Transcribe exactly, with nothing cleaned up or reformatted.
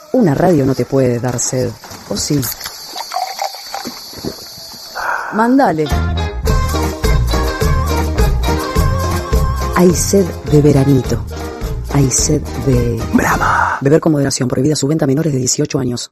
Una radio no te puede dar sed, ¿o sí? Mándale. Hay sed de veranito. Hay sed de... Brahma. Beber con moderación. Prohibida su venta a menores de dieciocho años.